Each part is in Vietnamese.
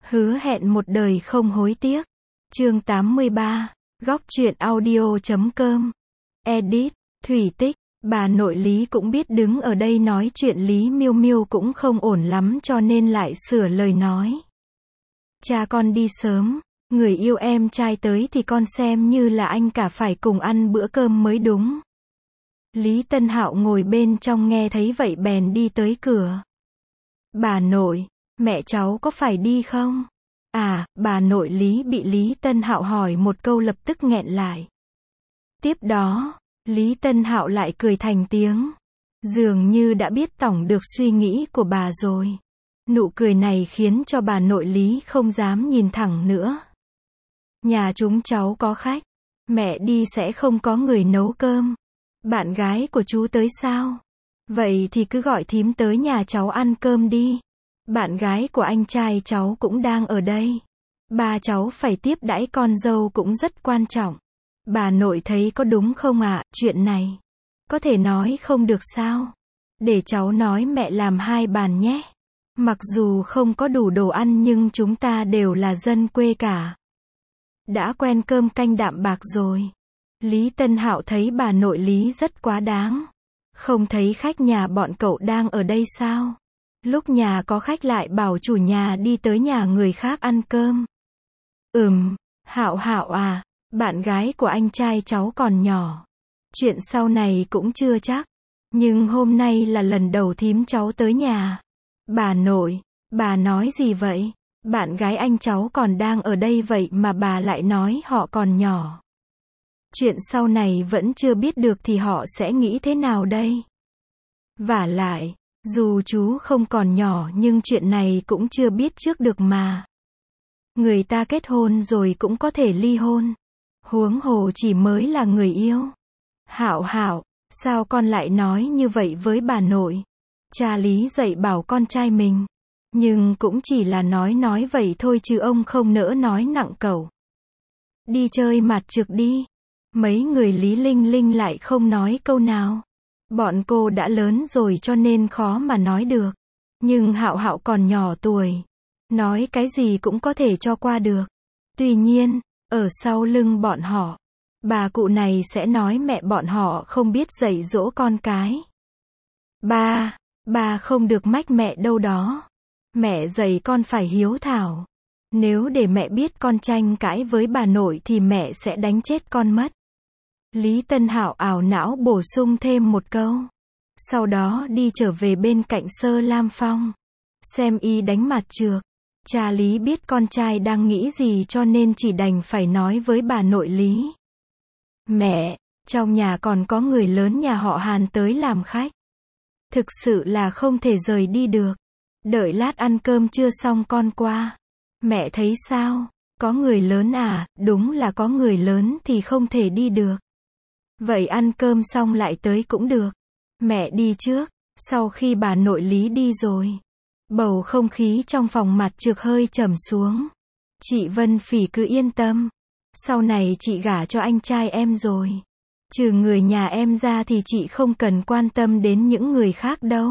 Hứa hẹn một đời không hối tiếc. Chương 83. Góc truyện audio.com. Edit. Thủy Tích. Bà nội Lý cũng biết đứng ở đây nói chuyện Lý Miêu Miêu cũng không ổn lắm cho nên lại sửa lời nói. Cha con đi sớm, người yêu em trai tới thì con xem như là anh cả phải cùng ăn bữa cơm mới đúng. Lý Tân Hạo ngồi bên trong nghe thấy vậy bèn đi tới cửa. Bà nội, mẹ cháu có phải đi không? À, bà nội Lý bị Lý Tân Hạo hỏi một câu lập tức nghẹn lại. Tiếp đó, Lý Tân Hạo lại cười thành tiếng. Dường như đã biết tổng được suy nghĩ của bà rồi. Nụ cười này khiến cho bà nội Lý không dám nhìn thẳng nữa. Nhà chúng cháu có khách. Mẹ đi sẽ không có người nấu cơm. Bạn gái của chú tới sao? Vậy thì cứ gọi thím tới nhà cháu ăn cơm đi. Bạn gái của anh trai cháu cũng đang ở đây. Ba cháu phải tiếp đãi con dâu cũng rất quan trọng. Bà nội thấy có đúng không ạ? Chuyện này có thể nói không được sao? Để cháu nói mẹ làm 2 bàn nhé. Mặc dù không có đủ đồ ăn nhưng chúng ta đều là dân quê cả. Đã quen cơm canh đạm bạc rồi. Lý Tân Hạo thấy bà nội Lý rất quá đáng. Không thấy khách nhà bọn cậu đang ở đây sao? Lúc nhà có khách lại bảo chủ nhà đi tới nhà người khác ăn cơm. Hạo Hạo à, bạn gái của anh trai cháu còn nhỏ. Chuyện sau này cũng chưa chắc. Nhưng hôm nay là lần đầu thím cháu tới nhà. Bà nội, bà nói gì vậy? Bạn gái anh cháu còn đang ở đây vậy mà bà lại nói họ còn nhỏ. Chuyện sau này vẫn chưa biết được thì họ sẽ nghĩ thế nào đây? Vả lại, dù chú không còn nhỏ nhưng chuyện này cũng chưa biết trước được mà. Người ta kết hôn rồi cũng có thể ly hôn. Huống hồ chỉ mới là người yêu. Hạo Hạo, sao con lại nói như vậy với bà nội? Cha Lý dạy bảo con trai mình. Nhưng cũng chỉ là nói vậy thôi chứ ông không nỡ nói nặng cẩu. Đi chơi mặt trược đi. Mấy người Lý Linh Linh lại không nói câu nào. Bọn cô đã lớn rồi cho nên khó mà nói được. Nhưng Hạo Hạo còn nhỏ tuổi. Nói cái gì cũng có thể cho qua được. Tuy nhiên, ở sau lưng bọn họ, bà cụ này sẽ nói mẹ bọn họ không biết dạy dỗ con cái. Ba không được mách mẹ đâu đó. Mẹ dạy con phải hiếu thảo. Nếu để mẹ biết con tranh cãi với bà nội thì mẹ sẽ đánh chết con mất. Lý Tân Hạo ảo não bổ sung thêm một câu. Sau đó đi trở về bên cạnh Sơ Lam Phong. Xem y đánh mặt trược. Cha Lý biết con trai đang nghĩ gì cho nên chỉ đành phải nói với bà nội Lý. Mẹ, trong nhà còn có người lớn nhà họ Hàn tới làm khách. Thực sự là không thể rời đi được. Đợi lát ăn cơm trưa xong con qua. Mẹ thấy sao? Có người lớn à? Đúng là có người lớn thì không thể đi được. Vậy ăn cơm xong lại tới cũng được. Mẹ đi trước. Sau khi bà nội Lý đi rồi, bầu không khí trong phòng mặt trược hơi trầm xuống. Chị Vân Phỉ cứ yên tâm. Sau này chị gả cho anh trai em rồi. Trừ người nhà em ra thì chị không cần quan tâm đến những người khác đâu.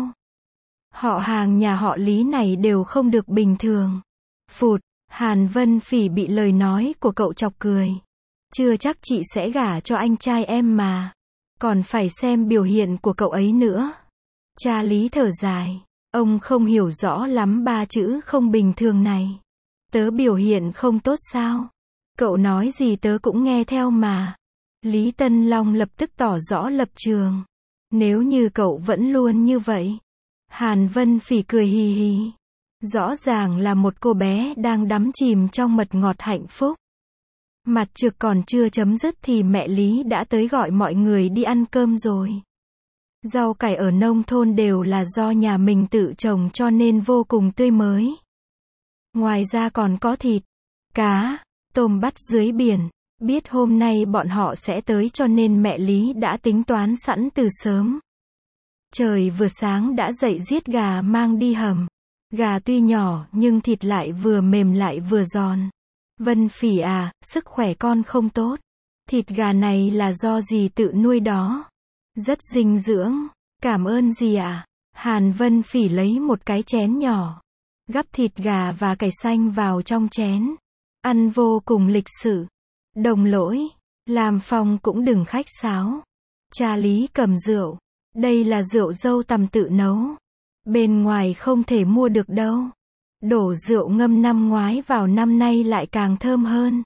Họ hàng nhà họ Lý này đều không được bình thường. Phụt, Hàn Vân Phỉ bị lời nói của cậu chọc cười. Chưa chắc chị sẽ gả cho anh trai em mà. Còn phải xem biểu hiện của cậu ấy nữa. Cha Lý thở dài. Ông không hiểu rõ lắm 3 chữ không bình thường này. Tớ biểu hiện không tốt sao? Cậu nói gì tớ cũng nghe theo mà. Lý Tân Long lập tức tỏ rõ lập trường. Nếu như cậu vẫn luôn như vậy. Hàn Vân Phỉ cười hì hì. Rõ ràng là một cô bé đang đắm chìm trong mật ngọt hạnh phúc. Mặt trược còn chưa chấm dứt thì mẹ Lý đã tới gọi mọi người đi ăn cơm rồi. Rau cải ở nông thôn đều là do nhà mình tự trồng cho nên vô cùng tươi mới. Ngoài ra còn có thịt, cá, tôm bắt dưới biển. Biết hôm nay bọn họ sẽ tới cho nên mẹ Lý đã tính toán sẵn từ sớm. Trời vừa sáng đã dậy giết gà mang đi hầm. Gà tuy nhỏ nhưng thịt lại vừa mềm lại vừa giòn. Vân Phỉ à, sức khỏe con không tốt. Thịt gà này là do dì tự nuôi đó. Rất dinh dưỡng. Cảm ơn dì ạ. Hàn Vân Phỉ lấy một cái chén nhỏ. Gắp thịt gà và cải xanh vào trong chén. Ăn vô cùng lịch sự. Đồng lỗi, làm phòng cũng đừng khách sáo. Cha Lý cầm rượu. Đây là rượu dâu tằm tự nấu. Bên ngoài không thể mua được đâu. Đổ rượu ngâm năm ngoái vào năm nay lại càng thơm hơn.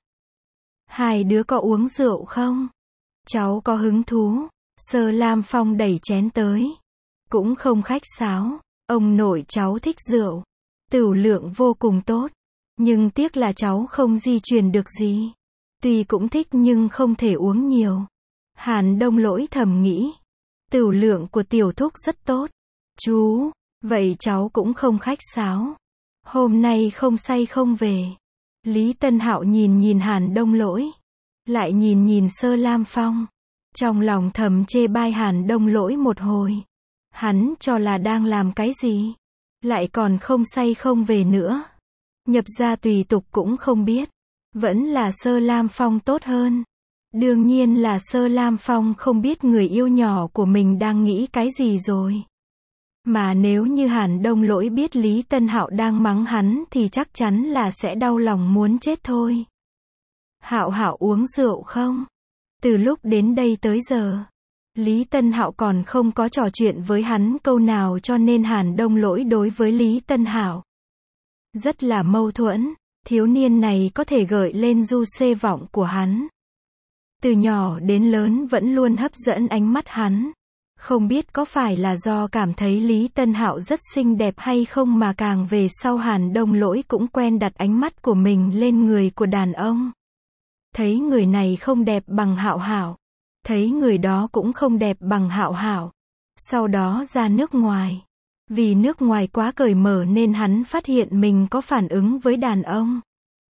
Hai đứa có uống rượu không? Cháu có hứng thú. Sơ Lam Phong đẩy chén tới. Cũng không khách sáo. Ông nội cháu thích rượu. Tửu lượng vô cùng tốt. Nhưng tiếc là cháu không di truyền được gì. Tuy cũng thích nhưng không thể uống nhiều. Hàn Đông Lỗi thầm nghĩ. Tửu lượng của tiểu thúc rất tốt. Chú, vậy cháu cũng không khách sáo. Hôm nay không say không về. Lý Tân Hạo nhìn nhìn Hàn Đông Lỗi. Lại nhìn nhìn Sơ Lam Phong. Trong lòng thầm chê bai Hàn Đông Lỗi một hồi. Hắn cho là đang làm cái gì? Lại còn không say không về nữa. Nhập gia tùy tục cũng không biết. Vẫn là Sơ Lam Phong tốt hơn. Đương nhiên là Sơ Lam Phong không biết người yêu nhỏ của mình đang nghĩ cái gì rồi. Mà nếu như Hàn Đông Lỗi biết Lý Tân Hạo đang mắng hắn thì chắc chắn là sẽ đau lòng muốn chết thôi. Hạo Hạo uống rượu không? Từ lúc đến đây tới giờ, Lý Tân Hạo còn không có trò chuyện với hắn câu nào cho nên Hàn Đông Lỗi đối với Lý Tân Hạo rất là mâu thuẫn. Thiếu niên này có thể gợi lên du xê vọng của hắn. Từ nhỏ đến lớn vẫn luôn hấp dẫn ánh mắt hắn. Không biết có phải là do cảm thấy Lý Tân Hạo rất xinh đẹp hay không mà càng về sau Hàn Đông Lỗi cũng quen đặt ánh mắt của mình lên người của đàn ông. Thấy người này không đẹp bằng Hạo Hạo. Thấy người đó cũng không đẹp bằng Hạo Hạo. Sau đó ra nước ngoài. Vì nước ngoài quá cởi mở nên hắn phát hiện mình có phản ứng với đàn ông.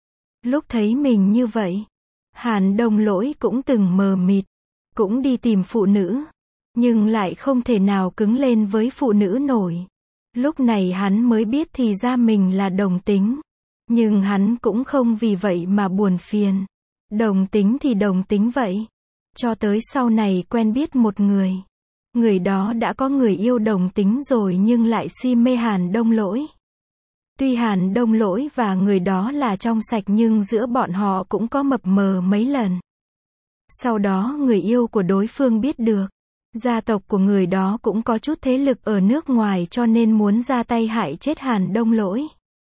Lúc thấy mình như vậy, Hàn Đông Lỗi cũng từng mờ mịt. Cũng đi tìm phụ nữ. Nhưng lại không thể nào cứng lên với phụ nữ nổi. Lúc này hắn mới biết thì ra mình là đồng tính. Nhưng hắn cũng không vì vậy mà buồn phiền. Đồng tính thì đồng tính vậy. Cho tới sau này quen biết một người. Người đó đã có người yêu đồng tính rồi nhưng lại si mê Hàn Đông Lỗi. Tuy Hàn Đông Lỗi và người đó là trong sạch nhưng giữa bọn họ cũng có mập mờ mấy lần. Sau đó người yêu của đối phương biết được. Gia tộc của người đó cũng có chút thế lực ở nước ngoài cho nên muốn ra tay hại chết Hàn Đông Lỗi.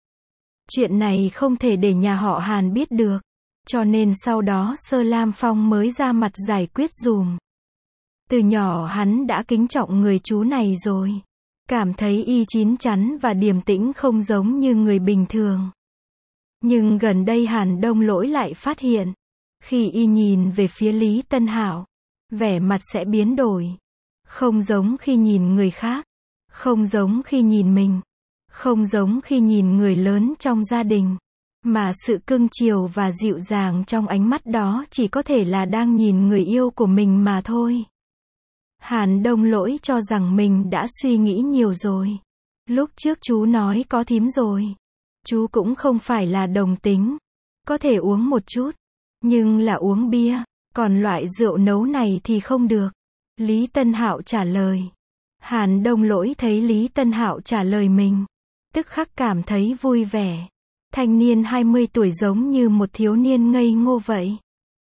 Chuyện này không thể để nhà họ Hàn biết được. Cho nên sau đó Sơ Lam Phong mới ra mặt giải quyết dùm. Từ nhỏ hắn đã kính trọng người chú này rồi. Cảm thấy y chín chắn và điềm tĩnh không giống như người bình thường. Nhưng gần đây Hàn Đông Lỗi lại phát hiện. Khi y nhìn về phía Lý Tân Hạo, vẻ mặt sẽ biến đổi. Không giống khi nhìn người khác. Không giống khi nhìn mình. Không giống khi nhìn người lớn trong gia đình. Mà sự cưng chiều và dịu dàng trong ánh mắt đó chỉ có thể là đang nhìn người yêu của mình mà thôi. Hàn Đông Lỗi cho rằng mình đã suy nghĩ nhiều rồi. Lúc trước chú nói có thím rồi. Chú cũng không phải là đồng tính. Có thể uống một chút. Nhưng là uống bia. Còn loại rượu nấu này thì không được. Lý Tân Hạo trả lời. Hàn Đông Lỗi thấy Lý Tân Hạo trả lời mình. Tức khắc cảm thấy vui vẻ. Thanh niên 20 tuổi giống như một thiếu niên ngây ngô vậy.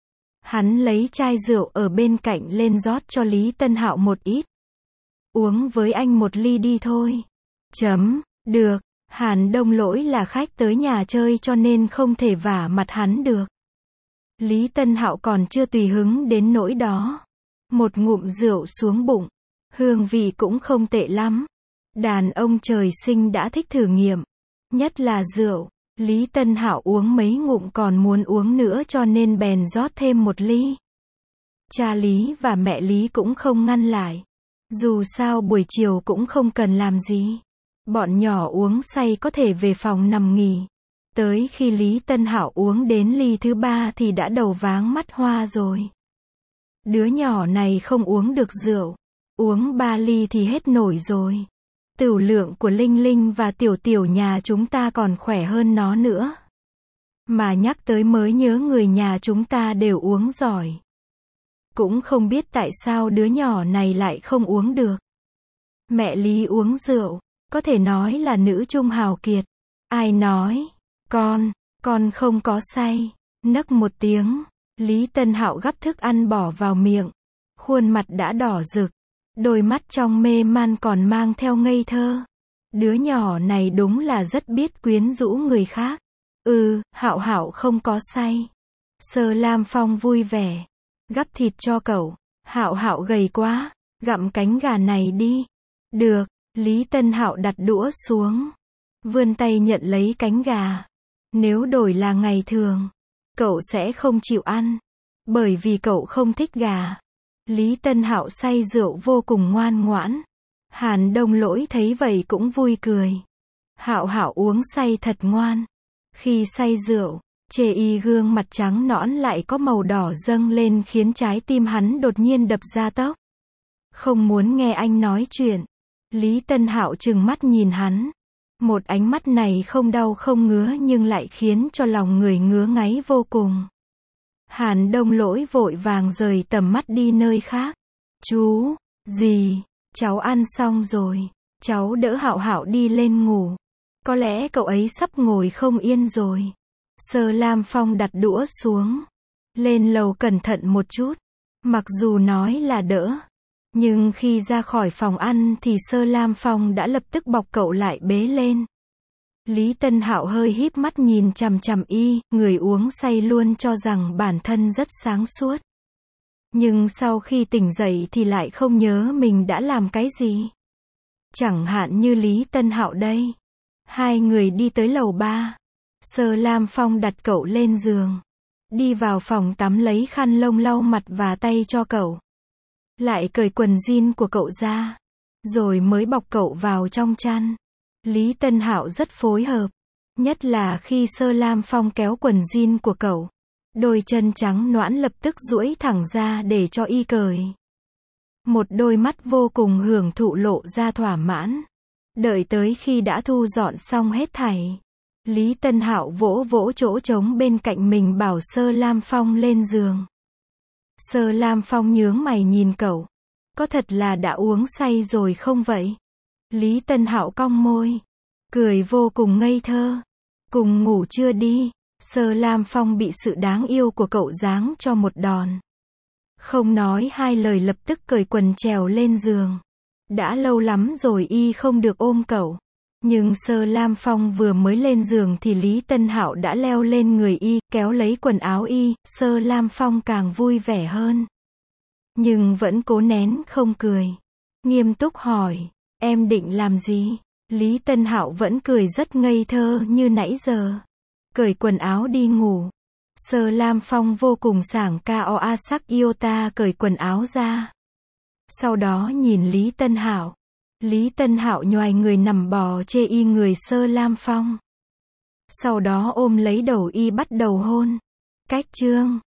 Hắn lấy chai rượu ở bên cạnh lên rót cho Lý Tân Hạo một ít. Uống với anh một ly đi thôi. Được. Hàn Đông Lỗi là khách tới nhà chơi cho nên không thể vả mặt hắn được. Lý Tân Hạo còn chưa tùy hứng đến nỗi đó. Một ngụm rượu xuống bụng. Hương vị cũng không tệ lắm. Đàn ông trời sinh đã thích thử nghiệm. Nhất là rượu. Lý Tân Hạo uống mấy ngụm còn muốn uống nữa cho nên bèn rót thêm một ly. Cha Lý và mẹ Lý cũng không ngăn lại. Dù sao buổi chiều cũng không cần làm gì. Bọn nhỏ uống say có thể về phòng nằm nghỉ. Tới khi Lý Tân Hạo uống đến ly thứ 3 thì đã đầu váng mắt hoa rồi. Đứa nhỏ này không uống được rượu. Uống 3 ly thì hết nổi rồi. Tửu lượng của Linh Linh và Tiểu Tiểu nhà chúng ta còn khỏe hơn nó nữa. Mà nhắc tới mới nhớ người nhà chúng ta đều uống giỏi. Cũng không biết tại sao đứa nhỏ này lại không uống được. Mẹ Lý uống rượu, có thể nói là nữ trung hào kiệt. Ai nói? Con không có say. Nấc một tiếng, Lý Tân Hạo gắp thức ăn bỏ vào miệng. Khuôn mặt đã đỏ rực, đôi mắt trong mê man còn mang theo ngây thơ. Đứa nhỏ này đúng là rất biết quyến rũ người khác. Hạo Hạo không có say. Sơ Lam Phong vui vẻ, gắp thịt cho cậu. Hạo Hạo gầy quá, gặm cánh gà này đi. Được, Lý Tân Hạo đặt đũa xuống, vươn tay nhận lấy cánh gà. Nếu đổi là ngày thường, cậu sẽ không chịu ăn, bởi vì cậu không thích gà. Lý Tân Hạo say rượu vô cùng ngoan ngoãn. Hàn Đông Lỗi thấy vậy cũng vui cười. Hạo Hạo uống say thật ngoan. Khi say rượu, chê y gương mặt trắng nõn lại có màu đỏ dâng lên khiến trái tim hắn đột nhiên đập ra tốc. Không muốn nghe anh nói chuyện. Lý Tân Hạo trừng mắt nhìn hắn. Một ánh mắt này không đau không ngứa nhưng lại khiến cho lòng người ngứa ngáy vô cùng. Hàn Đông Lỗi vội vàng rời tầm mắt đi nơi khác. Chú, dì, cháu ăn xong rồi. Cháu đỡ Hạo Hạo đi lên ngủ. Có lẽ cậu ấy sắp ngồi không yên rồi. Sơ Lam Phong đặt đũa xuống. Lên lầu cẩn thận một chút. Mặc dù nói là đỡ, nhưng khi ra khỏi phòng ăn thì Sơ Lam Phong đã lập tức bọc cậu lại bế lên. Lý Tân Hạo hơi híp mắt nhìn chằm chằm y, người uống say luôn cho rằng bản thân rất sáng suốt. Nhưng sau khi tỉnh dậy thì lại không nhớ mình đã làm cái gì. Chẳng hạn như Lý Tân Hạo đây. Hai người đi tới lầu 3. Sơ Lam Phong đặt cậu lên giường. Đi vào phòng tắm lấy khăn lông lau mặt và tay cho cậu. Lại cởi quần jean của cậu ra. Rồi mới bọc cậu vào trong chăn. Lý Tân Hạo rất phối hợp. Nhất là khi Sơ Lam Phong kéo quần jean của cậu. Đôi chân trắng nõn lập tức duỗi thẳng ra để cho y cởi. Một đôi mắt vô cùng hưởng thụ lộ ra thỏa mãn. Đợi tới khi đã thu dọn xong hết thảy, Lý Tân Hạo vỗ vỗ chỗ trống bên cạnh mình bảo Sơ Lam Phong lên giường. Sơ Lam Phong nhướng mày nhìn cậu. Có thật là đã uống say rồi không vậy? Lý Tân Hạo cong môi, cười vô cùng ngây thơ. Cùng ngủ chưa đi? Sơ Lam Phong bị sự đáng yêu của cậu giáng cho một đòn. Không nói hai lời lập tức cởi quần trèo lên giường. Đã lâu lắm rồi y không được ôm cậu. Nhưng Sơ Lam Phong vừa mới lên giường thì Lý Tân Hạo đã leo lên người y, kéo lấy quần áo y. Sơ Lam Phong càng vui vẻ hơn. Nhưng vẫn cố nén không cười. Nghiêm túc hỏi, em định làm gì? Lý Tân Hạo vẫn cười rất ngây thơ như nãy giờ. Cởi quần áo đi ngủ. Sơ Lam Phong vô cùng sảng cao sắc Iota cởi quần áo ra. Sau đó nhìn Lý Tân Hạo. Lý Tân Hạo nhoài người nằm bò chê y người Sơ Lam Phong. Sau đó ôm lấy đầu y bắt đầu hôn. Cách chương